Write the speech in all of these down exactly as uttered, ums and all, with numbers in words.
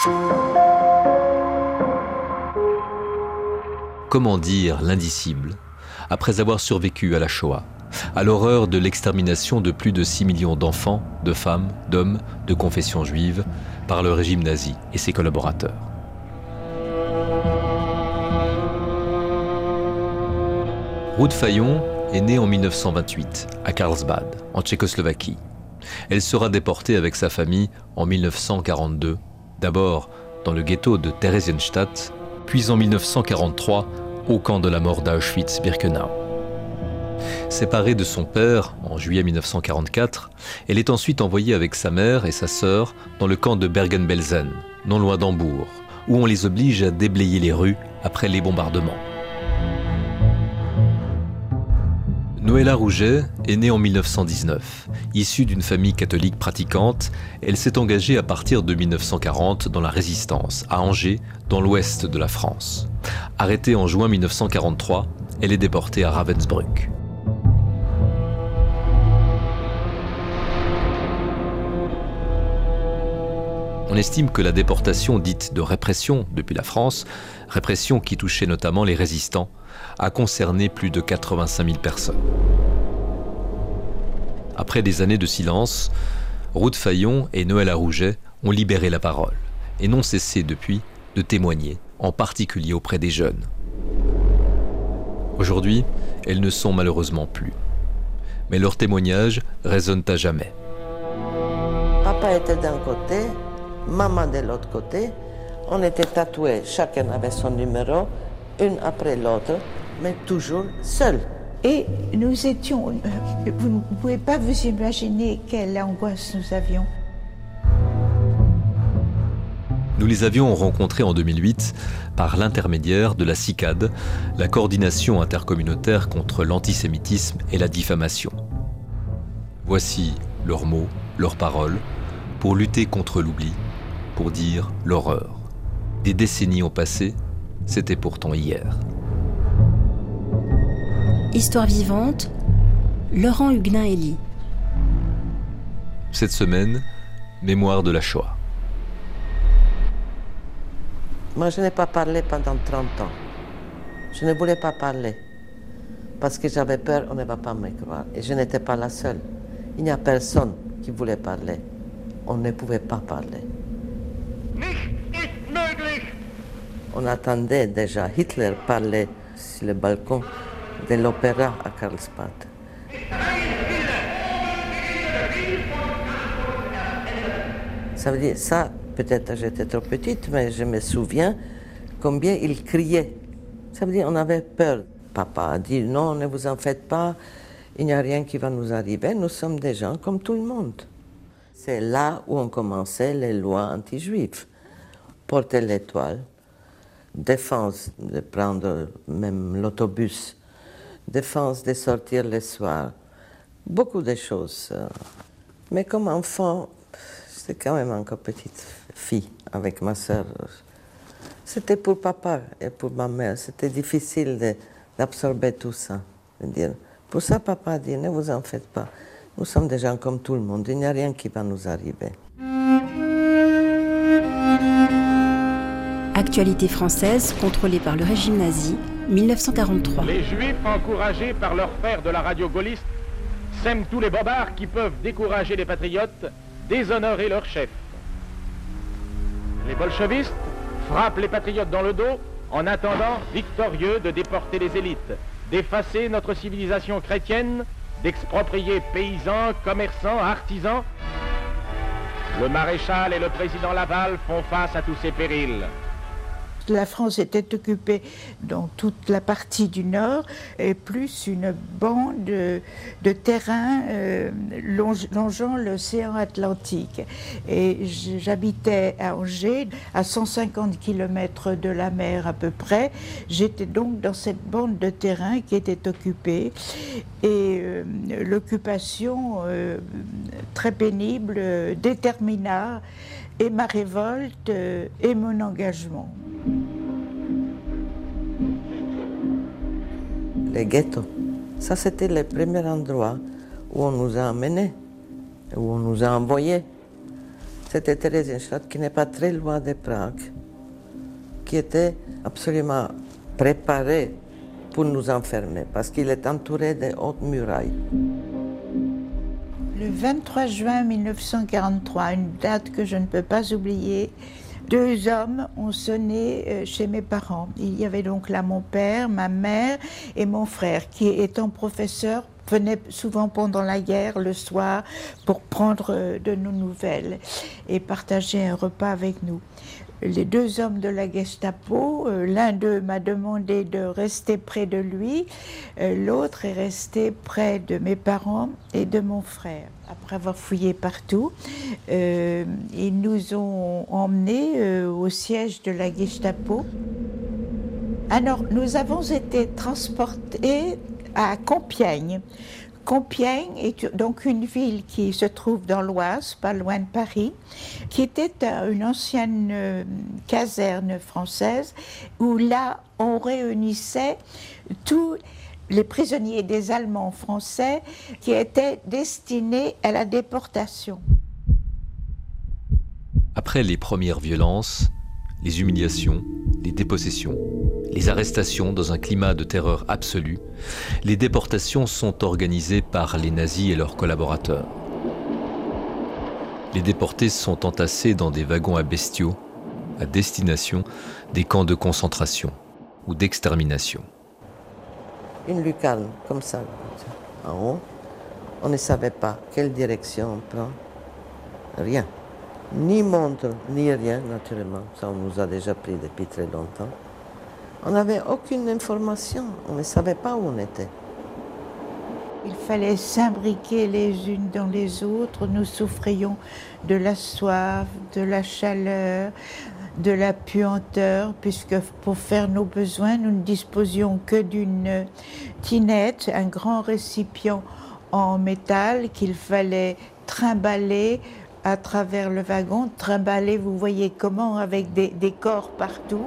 Comment dire l'indicible après avoir survécu à la Shoah, à l'horreur de l'extermination de plus de six millions d'enfants, de femmes, d'hommes de confession juive par le régime nazi et ses collaborateurs. Ruth Fayon est née en mille neuf cent vingt-huit à Karlsbad, en Tchécoslovaquie. Elle sera déportée avec sa famille en mille neuf cent quarante-deux, d'abord dans le ghetto de Theresienstadt, puis en mille neuf cent quarante-trois au camp de la mort d'Auschwitz-Birkenau. Séparée de son père en juillet mille neuf cent quarante-quatre, elle est ensuite envoyée avec sa mère et sa sœur dans le camp de Bergen-Belsen, non loin d'Hambourg, où on les oblige à déblayer les rues après les bombardements. Noëlla Rouget est née en mille neuf cent dix-neuf. Issue d'une famille catholique pratiquante, elle s'est engagée à partir de mille neuf cent quarante dans la Résistance, à Angers, dans l'ouest de la France. Arrêtée en juin mille neuf cent quarante-trois, elle est déportée à Ravensbrück. On estime que la déportation dite de répression depuis la France, répression qui touchait notamment les résistants, a concerné plus de quatre-vingt-cinq mille personnes. Après des années de silence, Ruth Fayon et Noëlla Rouget ont libéré la parole et n'ont cessé depuis de témoigner, en particulier auprès des jeunes. Aujourd'hui, elles ne sont malheureusement plus. Mais leurs témoignages résonnent à jamais. Papa était d'un côté, maman de l'autre côté. On était tatoués, chacun avait son numéro, une après l'autre, mais toujours seuls. Et nous étions... Euh, vous ne pouvez pas vous imaginer quelle angoisse nous avions. Nous les avions rencontrés en deux mille huit par l'intermédiaire de la CICAD, la coordination intercommunautaire contre l'antisémitisme et la diffamation. Voici leurs mots, leurs paroles, pour lutter contre l'oubli, pour dire l'horreur. Des décennies ont passé, c'était pourtant hier. Histoire vivante, Laurent Huguenin-Hélie. Cette semaine, mémoire de la Shoah. Moi, je n'ai pas parlé pendant trente ans. Je ne voulais pas parler. Parce que j'avais peur, on ne va pas me croire. Et je n'étais pas la seule. Il n'y a personne qui voulait parler. On ne pouvait pas parler. On attendait déjà Hitler parler sur le balcon de l'opéra à Karlsbad. Ça veut dire, ça, peut-être j'étais trop petite, mais je me souviens combien il criait. Ça veut dire on avait peur. Papa a dit non, ne vous en faites pas, il n'y a rien qui va nous arriver, nous sommes des gens comme tout le monde. C'est là où ont commencé les lois anti-juives. Porter l'étoile, défense de prendre même l'autobus, défense de sortir le soir, beaucoup de choses. Mais comme enfant, j'étais quand même encore petite fille avec ma sœur. C'était pour papa et pour ma mère, c'était difficile de, d'absorber tout ça. De dire. Pour ça, papa a dit, ne vous en faites pas, nous sommes des gens comme tout le monde, il n'y a rien qui va nous arriver. Actualité française contrôlée par le régime nazi, mille neuf cent quarante-trois. Les Juifs, encouragés par leurs frères de la radio gaulliste, sèment tous les bobards qui peuvent décourager les patriotes, déshonorer leur chef. Les bolchevistes frappent les patriotes dans le dos en attendant, victorieux, de déporter les élites, d'effacer notre civilisation chrétienne, d'exproprier paysans, commerçants, artisans. Le maréchal et le président Laval font face à tous ces périls. La France était occupée dans toute la partie du nord et plus une bande de, de terrain euh, longe, longeant l'océan Atlantique. Et j'habitais à Angers, à cent cinquante kilomètres de la mer à peu près. J'étais donc dans cette bande de terrain qui était occupée. Et euh, l'occupation euh, très pénible euh, détermina et ma révolte euh, et mon engagement. Les ghettos, ça c'était le premier endroit où on nous a emmenés, où on nous a envoyés. C'était Theresienstadt, qui n'est pas très loin de Prague, qui était absolument préparé pour nous enfermer, parce qu'il est entouré de hautes murailles. Le vingt-trois juin mille neuf cent quarante-trois, une date que je ne peux pas oublier, deux hommes ont sonné chez mes parents. Il y avait donc là mon père, ma mère et mon frère, qui étant professeur, venait souvent pendant la guerre le soir pour prendre de nos nouvelles et partager un repas avec nous. Les deux hommes de la Gestapo, euh, l'un d'eux m'a demandé de rester près de lui, euh, l'autre est resté près de mes parents et de mon frère. Après avoir fouillé partout, euh, ils nous ont emmenés euh, au siège de la Gestapo. Alors, nous avons été transportés à Compiègne. Compiègne est donc une ville qui se trouve dans l'Oise, pas loin de Paris, qui était une ancienne euh, caserne française où là on réunissait tous les prisonniers des Allemands français qui étaient destinés à la déportation. Après les premières violences, les humiliations, les dépossessions, les arrestations dans un climat de terreur absolue, les déportations sont organisées par les nazis et leurs collaborateurs. Les déportés sont entassés dans des wagons à bestiaux, à destination des camps de concentration ou d'extermination. Une lucarne, comme ça, en haut. On ne savait pas quelle direction on prend. Rien. Ni montre, ni rien, naturellement. Ça, on nous a déjà pris depuis très longtemps. On n'avait aucune information. On ne savait pas où on était. Il fallait s'imbriquer les unes dans les autres. Nous souffrions de la soif, de la chaleur, de la puanteur, puisque pour faire nos besoins, nous ne disposions que d'une tinette, un grand récipient en métal qu'il fallait trimballer à travers le wagon. Trimballer, vous voyez comment, avec des, des corps partout.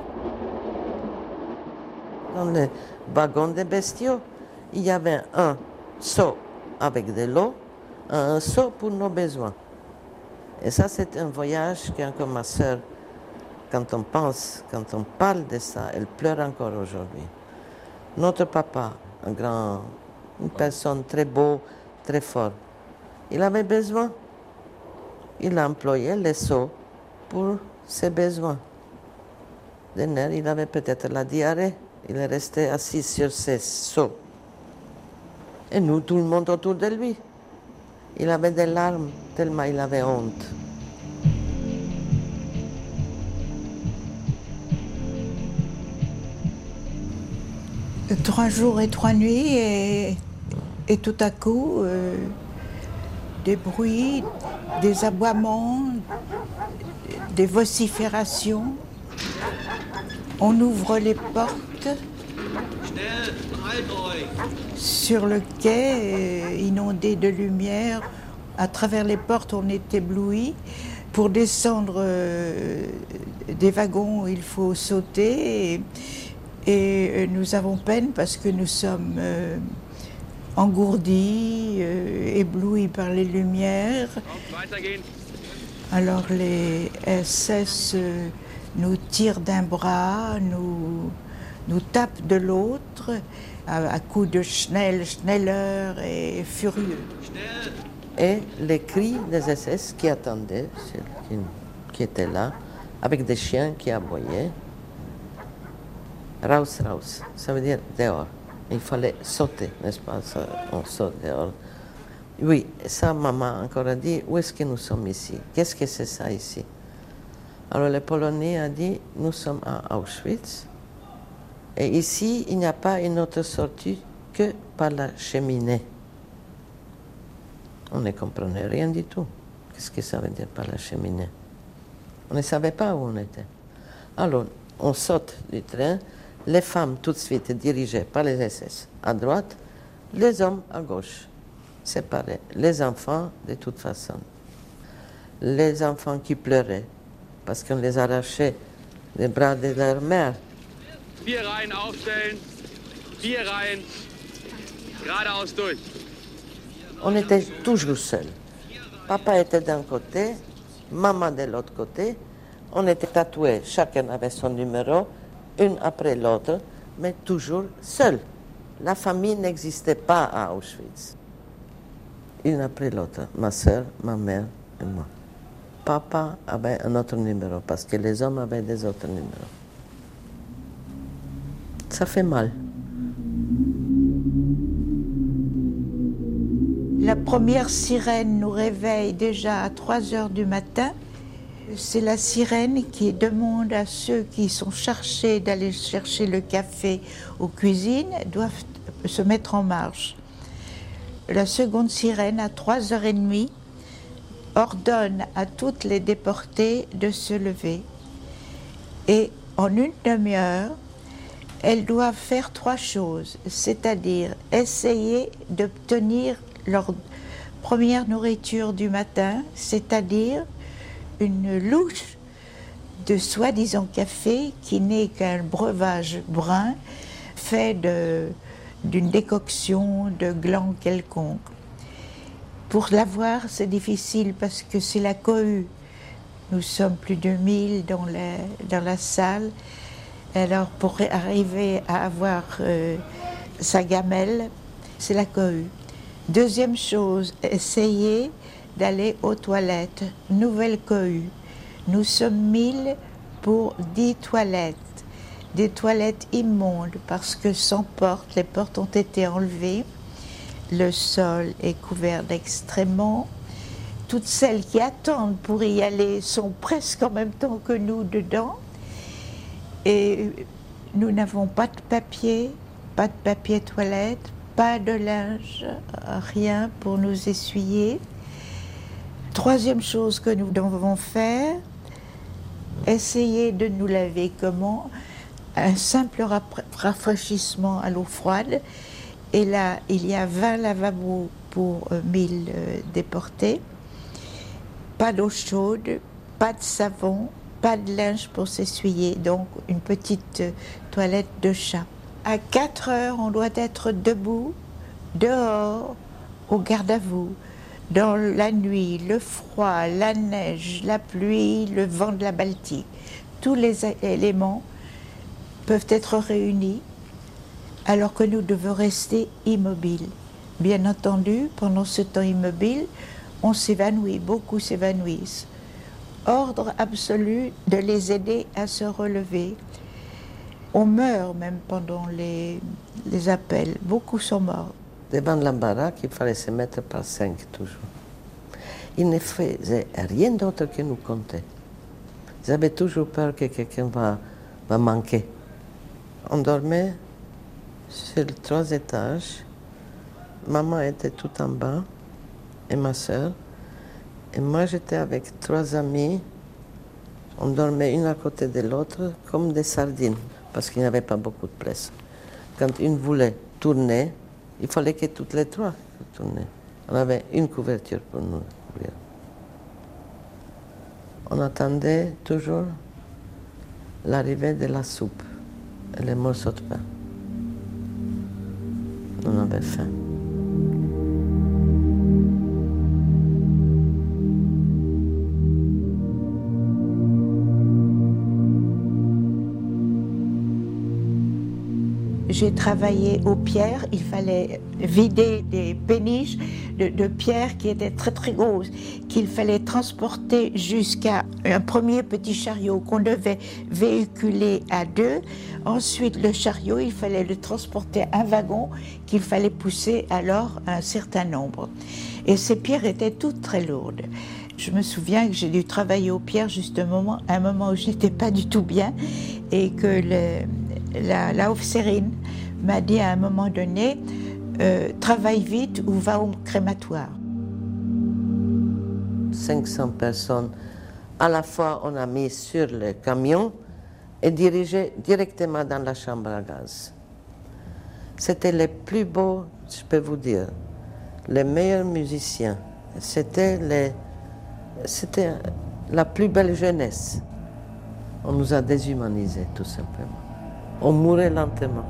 Dans le wagon des bestiaux, il y avait un seau avec de l'eau, un seau pour nos besoins. Et ça, c'est un voyage que encore ma sœur, quand on pense, quand on parle de ça, elle pleure encore aujourd'hui. Notre papa, un grand, une personne très beau, très fort, il avait besoin. Il a employé les seaux pour ses besoins. Des nerfs, il avait peut-être la diarrhée. Il est resté assis sur ses seaux. Et nous, tout le monde autour de lui. Il avait des larmes, tellement il avait honte. Trois jours et trois nuits, et, et tout à coup, euh, des bruits, des aboiements, des vociférations. On ouvre les portes. Sur le quai, inondé de lumière, à travers les portes, on est ébloui. Pour descendre euh, des wagons, il faut sauter. Et, et nous avons peine parce que nous sommes euh, engourdis, euh, éblouis par les lumières. Alors les S S euh, nous tirent d'un bras, nous, nous tapent de l'autre, à, à coups de Schnell, Schneller et furieux. Et les cris des S S qui attendaient, qui, qui étaient là, avec des chiens qui aboyaient. Raus, raus, ça veut dire dehors. Il fallait sauter, n'est-ce pas? Ça, on saute dehors. Oui, ça, maman encore a dit, où est-ce que nous sommes ici? Qu'est-ce que c'est ça ici? Alors le Polonais a dit, nous sommes à Auschwitz. Et ici, il n'y a pas une autre sortie que par la cheminée. On ne comprenait rien du tout. Qu'est-ce que ça veut dire par la cheminée? On ne savait pas où on était. Alors, on saute du train, les femmes tout de suite dirigées par les S S à droite, les hommes à gauche, séparés. Les enfants, de toute façon. Les enfants qui pleuraient, parce qu'on les arrachait des bras de leur mère. Vier Reihen aufstellen, vier Reihen, geradeaus durch. On était toujours seuls. Papa était d'un côté, maman de l'autre côté. On était tatoués, chacun avait son numéro, une après l'autre, mais toujours seul. La famille n'existait pas à Auschwitz. Une après l'autre, ma soeur, ma mère et moi. Papa avait un autre numéro parce que les hommes avaient des autres numéros. Ça fait mal. La première sirène nous réveille déjà à trois heures du matin. C'est la sirène qui demande à ceux qui sont chargés d'aller chercher le café aux cuisines, doivent se mettre en marche. La seconde sirène, à trois heures trente, ordonne à toutes les déportées de se lever. Et en une demi-heure, elles doivent faire trois choses, c'est-à-dire essayer d'obtenir leur première nourriture du matin, c'est-à-dire une louche de soi-disant café qui n'est qu'un breuvage brun fait de, d'une décoction de glands quelconques. Pour l'avoir, c'est difficile parce que c'est la cohue. Nous sommes plus de mille dans la, dans la salle. Alors pour arriver à avoir euh, sa gamelle, c'est la cohue. Deuxième chose, essayer d'aller aux toilettes. Nouvelle cohue. Nous sommes mille pour dix toilettes. Des toilettes immondes parce que sans porte, les portes ont été enlevées. Le sol est couvert d'excréments. Toutes celles qui attendent pour y aller sont presque en même temps que nous dedans. Et nous n'avons pas de papier, pas de papier toilette, pas de linge, rien pour nous essuyer. Troisième chose que nous devons faire, essayer de nous laver comment? Un simple rafraîchissement à l'eau froide. Et là, il y a vingt lavabos pour euh, mille euh, déportés. Pas d'eau chaude, pas de savon, pas de linge pour s'essuyer, donc une petite euh, toilette de chat. À quatre heures, on doit être debout, dehors, au garde à vous. Dans la nuit, le froid, la neige, la pluie, le vent de la Baltique. Tous les éléments peuvent être réunis alors que nous devons rester immobiles. Bien entendu, pendant ce temps immobile, on s'évanouit, beaucoup s'évanouissent. Ordre absolu de les aider à se relever. On meurt même pendant les, les appels, beaucoup sont morts. Devant l'embarras, il fallait se mettre par cinq toujours. Ils ne faisaient rien d'autre que nous compter. Ils avaient toujours peur que quelqu'un va, va manquer. On dormait sur trois étages. Maman était tout en bas et ma soeur. Et moi j'étais avec trois amis. On dormait une à côté de l'autre comme des sardines parce qu'il n'y avait pas beaucoup de place. Quand une voulait tourner, il fallait que toutes les trois tournaient. On avait une couverture pour nous couvrir. On attendait toujours l'arrivée de la soupe et les morceaux de pain. On avait faim. J'ai travaillé aux pierres, il fallait vider des péniches de, de pierres qui étaient très très grosses, qu'il fallait transporter jusqu'à un premier petit chariot qu'on devait véhiculer à deux. Ensuite, le chariot, il fallait le transporter à un wagon qu'il fallait pousser alors un certain nombre. Et ces pierres étaient toutes très lourdes. Je me souviens que j'ai dû travailler aux pierres justement à un moment où je n'étais pas du tout bien et que le, la, la officerine m'a dit à un moment donné euh, « Travaille vite ou va au crématoire ». cinq cents personnes, à la fois on a mis sur le camion et dirigé directement dans la chambre à gaz. C'était les plus beaux, je peux vous dire, les meilleurs musiciens. C'était les... C'était la plus belle jeunesse. On nous a déshumanisés, tout simplement. On mourait lentement.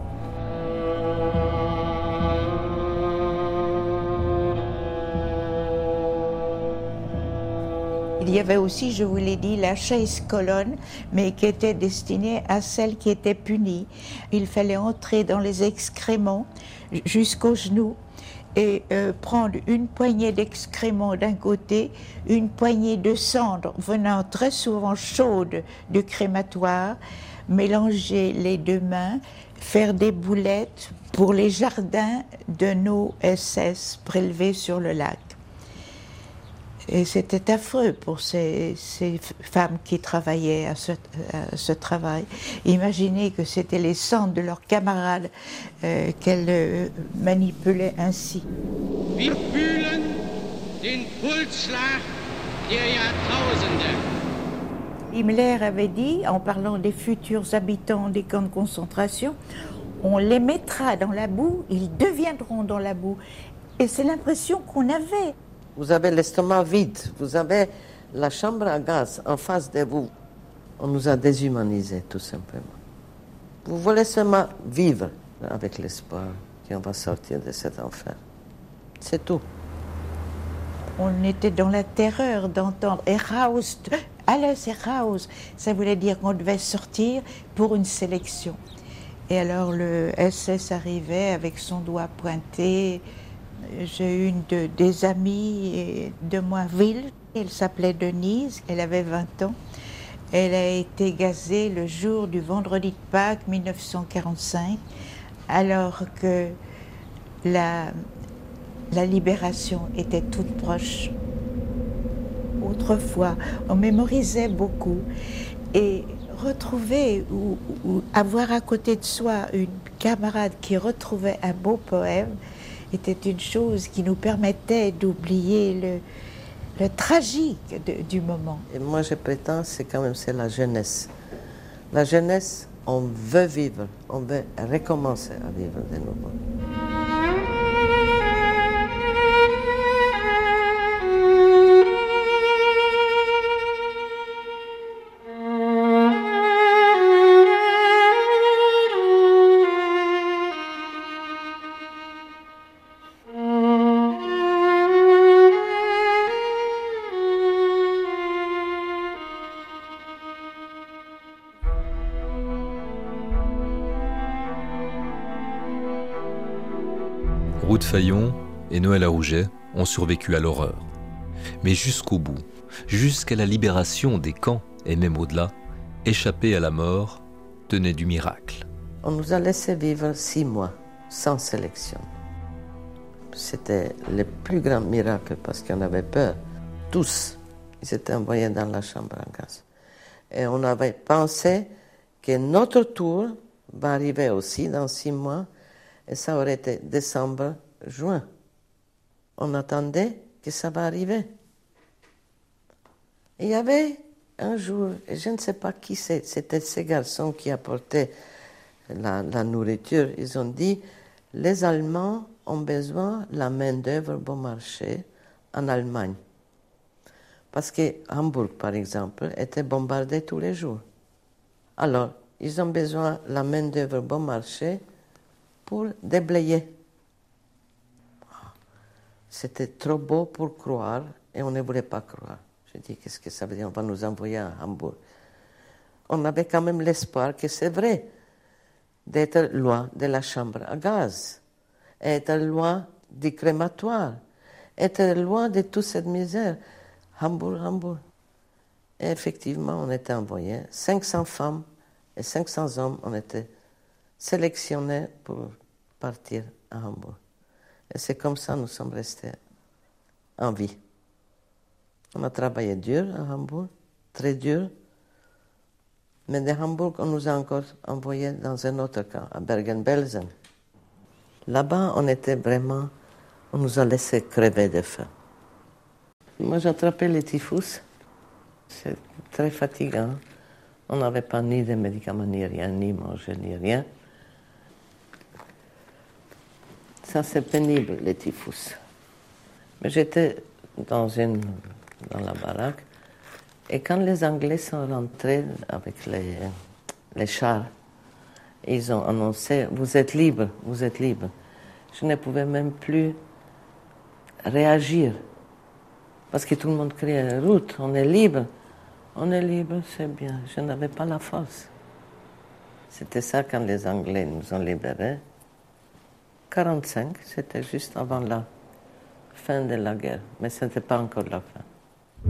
Il y avait aussi, je vous l'ai dit, la chaise-colonne, mais qui était destinée à celles qui étaient punies. Il fallait entrer dans les excréments jusqu'aux genoux et euh, prendre une poignée d'excréments d'un côté, une poignée de cendres venant très souvent chaude du crématoire, mélanger les deux mains, faire des boulettes pour les jardins de nos S S prélevés sur le lac. Et c'était affreux pour ces, ces femmes qui travaillaient à ce, à ce travail. Imaginez que c'était les cendres de leurs camarades euh, qu'elles euh, manipulaient ainsi. Wir fühlen den Pulsschlag der Jahrtausende. Himmler avait dit, en parlant des futurs habitants des camps de concentration, on les mettra dans la boue, ils deviendront dans la boue. Et c'est l'impression qu'on avait. Vous avez l'estomac vide, vous avez la chambre à gaz en face de vous. On nous a déshumanisés, tout simplement. Vous voulez seulement vivre avec l'espoir qu'on va sortir de cet enfer. C'est tout. On était dans la terreur d'entendre « Heraus », « Alles heraus », ça voulait dire qu'on devait sortir pour une sélection. Et alors le S S arrivait avec son doigt pointé. J'ai eu une de, des amies de Moiville, elle s'appelait Denise, elle avait vingt ans. Elle a été gazée le jour du vendredi de Pâques mille neuf cent quarante-cinq, alors que la, la libération était toute proche. Autrefois, on mémorisait beaucoup et retrouver ou, ou avoir à côté de soi une camarade qui retrouvait un beau poème était une chose qui nous permettait d'oublier le, le tragique de, du moment. Et moi, je prétends que c'est quand même c'est la jeunesse. La jeunesse, on veut vivre, on veut recommencer à vivre de nouveau. Ruth Fayon et Noël Arouget ont survécu à l'horreur. Mais jusqu'au bout, jusqu'à la libération des camps et même au-delà, échapper à la mort tenait du miracle. On nous a laissé vivre six mois sans sélection. C'était le plus grand miracle parce qu'on avait peur. Tous, ils étaient envoyés dans la chambre à gaz. Et on avait pensé que notre tour va arriver aussi dans six mois. Et ça aurait été décembre, juin. On attendait que ça va arriver. Et il y avait un jour, et je ne sais pas qui c'est, c'était ces garçons qui apportaient la, la nourriture. Ils ont dit, les Allemands ont besoin de la main-d'œuvre bon marché en Allemagne. Parce que Hambourg, par exemple, était bombardé tous les jours. Alors, ils ont besoin de la main-d'œuvre bon marché pour déblayer. C'était trop beau pour croire et on ne voulait pas croire. Je dis, qu'est-ce que ça veut dire? On va nous envoyer à Hambourg. On avait quand même l'espoir que c'est vrai d'être loin de la chambre à gaz, être loin du crématoire, être loin de toute cette misère. Hambourg, Hambourg. Et effectivement, on était envoyés. cinq cents femmes et cinq cents hommes ont été sélectionnés pour partir à Hambourg. Et c'est comme ça que nous sommes restés en vie. On a travaillé dur à Hambourg, très dur. Mais de Hambourg, on nous a encore envoyés dans un autre camp, à Bergen-Belsen. Là-bas, on était vraiment... On nous a laissé crever de faim. Moi, j'attrapais le typhus. C'est très fatigant. On n'avait pas ni de médicaments, ni rien, ni manger, ni rien. Ça, c'est pénible, le typhus. Mais j'étais dans, une, dans la baraque, et quand les Anglais sont rentrés avec les, les chars, ils ont annoncé « Vous êtes libres, vous êtes libres ». Je ne pouvais même plus réagir. Parce que tout le monde criait « Ruth, on est libre ». On est libre, c'est bien. Je n'avais pas la force. C'était ça quand les Anglais nous ont libérés. quarante-cinq, c'était juste avant la fin de la guerre, mais ce n'était pas encore la fin.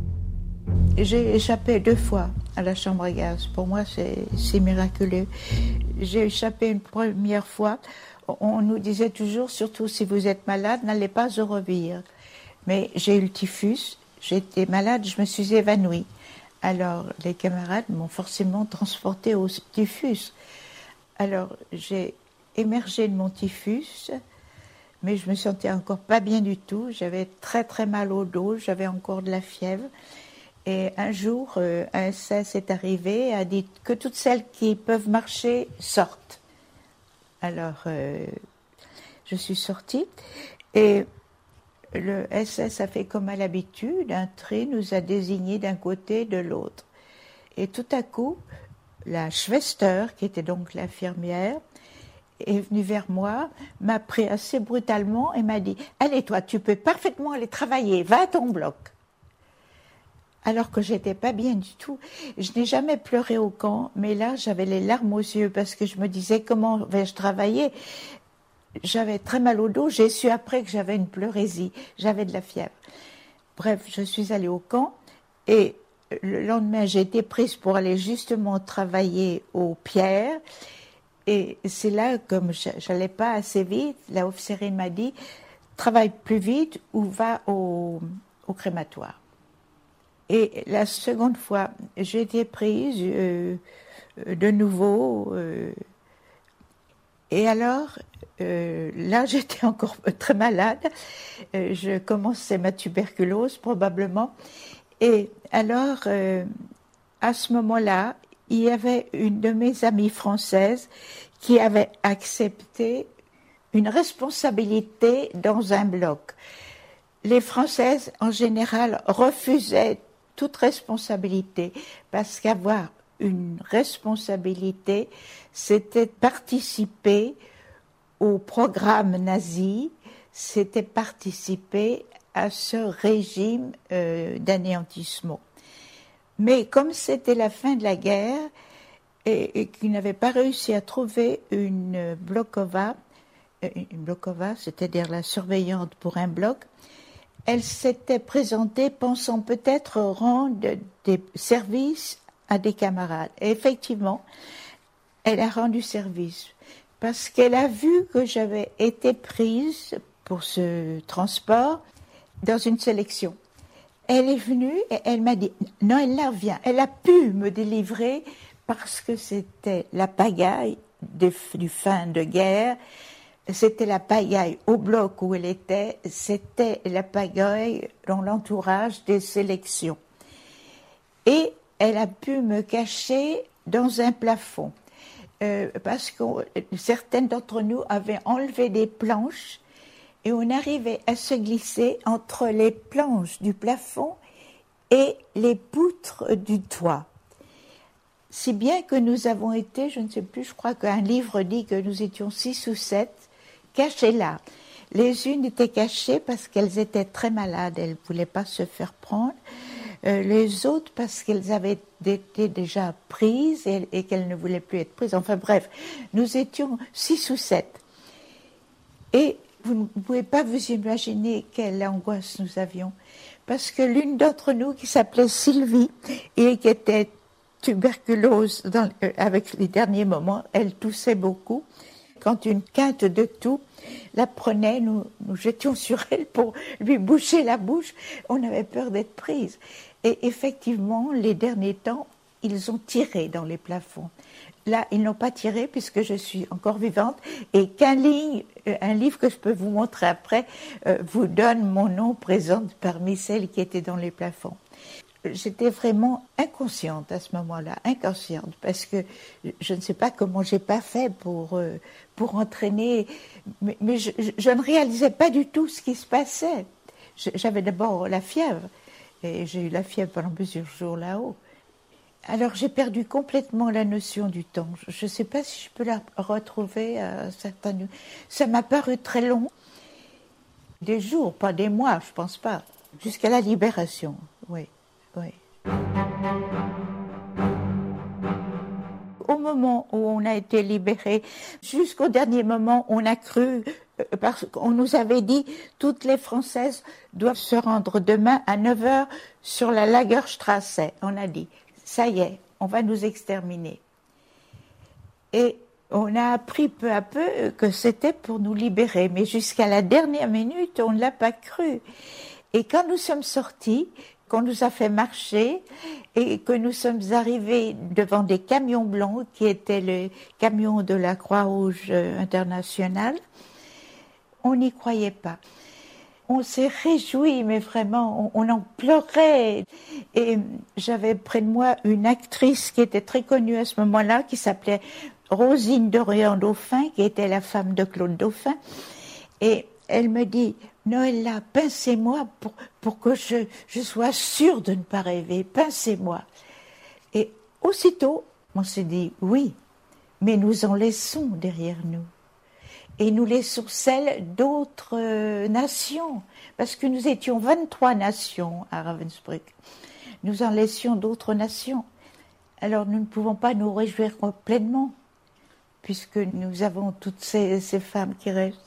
J'ai échappé deux fois à la chambre à gaz. Pour moi, c'est, c'est miraculeux. J'ai échappé une première fois. On nous disait toujours, surtout si vous êtes malade, n'allez pas au revire. Mais j'ai eu le typhus, j'étais malade, je me suis évanouie. Alors, les camarades m'ont forcément transportée au typhus. Alors, j'ai émergé de mon typhus, mais je me sentais encore pas bien du tout. J'avais très très mal au dos, j'avais encore de la fièvre. Et un jour, euh, un S S est arrivé et a dit que toutes celles qui peuvent marcher sortent. Alors, euh, je suis sortie et le S S a fait comme à l'habitude, un trait nous a désignés d'un côté et de l'autre. Et tout à coup, la Schwester, qui était donc l'infirmière, est venue vers moi, m'a pris assez brutalement et m'a dit « Allez toi, tu peux parfaitement aller travailler, va à ton bloc ». Alors que j'étais pas bien du tout. Je n'ai jamais pleuré au camp, mais là j'avais les larmes aux yeux parce que je me disais « Comment vais-je travailler ?» J'avais très mal au dos, j'ai su après que j'avais une pleurésie, j'avais de la fièvre. Bref, je suis allée au camp et le lendemain, j'ai été prise pour aller justement travailler aux pierres. Et c'est là, comme je n'allais pas assez vite, la officière m'a dit « Travaille plus vite ou va au, au crématoire ». Et la seconde fois, j'ai été prise euh, de nouveau. Euh, et alors, euh, là, j'étais encore très malade. Euh, je commençais ma tuberculose, probablement. Et alors, euh, à ce moment-là, il y avait une de mes amies françaises qui avait accepté une responsabilité dans un bloc. Les Françaises, en général, refusaient toute responsabilité parce qu'avoir une responsabilité, c'était participer au programme nazi, c'était participer à ce régime euh, d'anéantissement. Mais comme c'était la fin de la guerre et, et qu'ils n'avaient pas réussi à trouver une blokova, une blokova, c'est-à-dire la surveillante pour un bloc, elle s'était présentée pensant peut-être rendre des services à des camarades. Et effectivement, elle a rendu service parce qu'elle a vu que j'avais été prise pour ce transport dans une sélection. Elle est venue et elle m'a dit, non, elle la revient. Elle a pu me délivrer parce que c'était la pagaille de, du fin de guerre, c'était la pagaille au bloc où elle était, c'était la pagaille dans l'entourage des sélections. Et elle a pu me cacher dans un plafond, euh, parce que certaines d'entre nous avaient enlevé des planches et on arrivait à se glisser entre les planches du plafond et les poutres du toit. Si bien que nous avons été, je ne sais plus, je crois qu'un livre dit que nous étions six ou sept cachées là. Les unes étaient cachées parce qu'elles étaient très malades, elles ne voulaient pas se faire prendre. Euh, les autres parce qu'elles avaient été déjà prises et, et qu'elles ne voulaient plus être prises. Enfin bref, nous étions six ou sept. Et vous ne pouvez pas vous imaginer quelle angoisse nous avions. Parce que l'une d'entre nous, qui s'appelait Sylvie, et qui était tuberculose dans, euh, avec les derniers moments, elle toussait beaucoup. Quand une quinte de toux la prenait, nous nous jetions sur elle pour lui boucher la bouche. On avait peur d'être prise. Et effectivement, les derniers temps, ils ont tiré dans les plafonds. Là, ils n'ont pas tiré puisque je suis encore vivante et qu'un ligne, un livre que je peux vous montrer après, euh, vous donne mon nom présente parmi celles qui étaient dans les plafonds. J'étais vraiment inconsciente à ce moment-là, inconsciente, parce que je ne sais pas comment j'ai pas fait pour, euh, pour entraîner, mais, mais je, je ne réalisais pas du tout ce qui se passait. J'avais d'abord la fièvre, et j'ai eu la fièvre pendant plusieurs jours là-haut. Alors j'ai perdu complètement la notion du temps. Je ne sais pas si je peux la retrouver à certains... Ça m'a paru très long. Des jours, pas des mois, je ne pense pas. Jusqu'à la libération, oui, oui. Au moment où on a été libérés, jusqu'au dernier moment, on a cru, parce qu'on nous avait dit, toutes les Françaises doivent se rendre demain à neuf heures sur la Lagerstrasse. On a dit, ça y est, on va nous exterminer. Et on a appris peu à peu que c'était pour nous libérer, mais jusqu'à la dernière minute, on ne l'a pas cru. Et quand nous sommes sortis, qu'on nous a fait marcher et que nous sommes arrivés devant des camions blancs qui étaient les camions de la Croix-Rouge internationale, on n'y croyait pas. On s'est réjouis, mais vraiment, on, on en pleurait. Et j'avais près de moi une actrice qui était très connue à ce moment-là, qui s'appelait Rosine Dorian-Dauphin, qui était la femme de Claude Dauphin. Et elle me dit, Noëlla, pincez-moi pour, pour que je, je sois sûre de ne pas rêver, pincez-moi. Et aussitôt, on s'est dit, oui, mais nous en laissons derrière nous. Et nous laissons celles d'autres euh, nations, parce que nous étions vingt-trois nations à Ravensbrück. Nous en laissions d'autres nations. Alors nous ne pouvons pas nous réjouir pleinement, puisque nous avons toutes ces, ces femmes qui restent.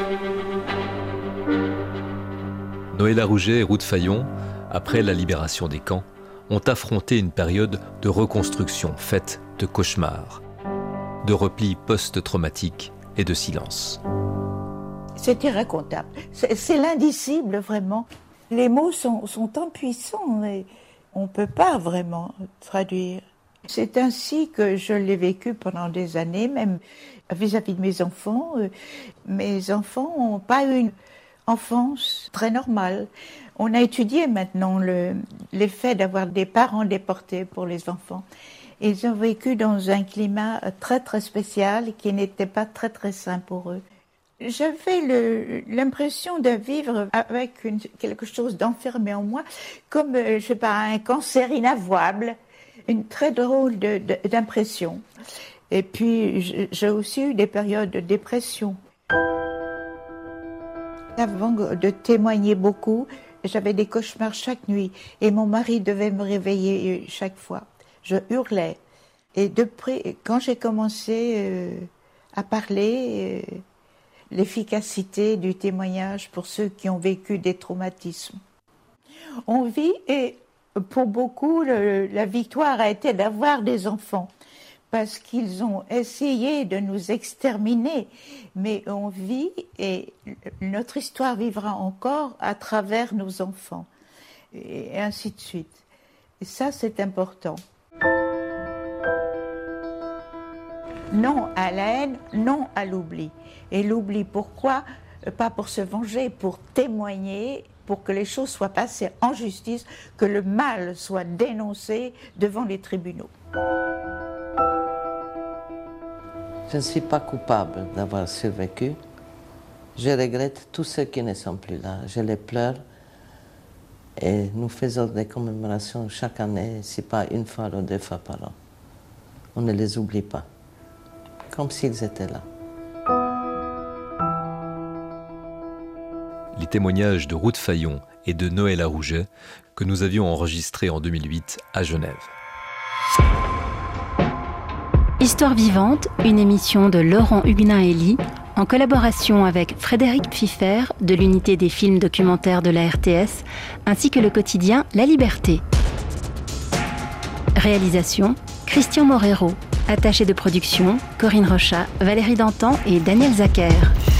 Noëlla Rouget et Ruth Fayon, après la libération des camps, ont affronté une période de reconstruction faite de cauchemars, de replis post-traumatiques et de silence. C'est irracontable. C'est, c'est l'indicible, vraiment. Les mots sont, sont impuissants, mais on ne peut pas vraiment traduire. C'est ainsi que je l'ai vécu pendant des années, même vis-à-vis de mes enfants. Mes enfants n'ont pas eu une enfance très normale. On a étudié maintenant le, l'effet d'avoir des parents déportés pour les enfants. Ils ont vécu dans un climat très très spécial qui n'était pas très très sain pour eux. J'avais le, l'impression de vivre avec une, quelque chose d'enfermé en moi, comme, je sais pas, un cancer inavouable, une très drôle de, de, d'impression. Et puis, j'ai aussi eu des périodes de dépression. Avant de témoigner beaucoup, j'avais des cauchemars chaque nuit et mon mari devait me réveiller chaque fois. Je hurlais. Et de près, quand j'ai commencé euh, à parler, euh, l'efficacité du témoignage pour ceux qui ont vécu des traumatismes. On vit, et pour beaucoup, le, la victoire a été d'avoir des enfants, parce qu'ils ont essayé de nous exterminer, mais on vit et notre histoire vivra encore à travers nos enfants, et ainsi de suite. Et ça, c'est important. Non à la haine, non à l'oubli. Et l'oubli, pourquoi ? Pas pour se venger, pour témoigner, pour que les choses soient passées en justice, que le mal soit dénoncé devant les tribunaux. Je ne suis pas coupable d'avoir survécu. Je regrette tous ceux qui ne sont plus là. Je les pleure. Et nous faisons des commémorations chaque année, si pas une fois ou deux fois par an. On ne les oublie pas, comme s'ils étaient là. Les témoignages de Ruth Fayon et de Noëlla Rouget que nous avions enregistrés en deux mille huit à Genève. Histoire vivante, une émission de Laurent Huguenin-Elie en collaboration avec Frédéric Pfiffer de l'unité des films documentaires de la R T S ainsi que le quotidien La Liberté. Réalisation Christian Morero. Attaché de production Corinne Rochat, Valérie Dantan et Daniel Zacher.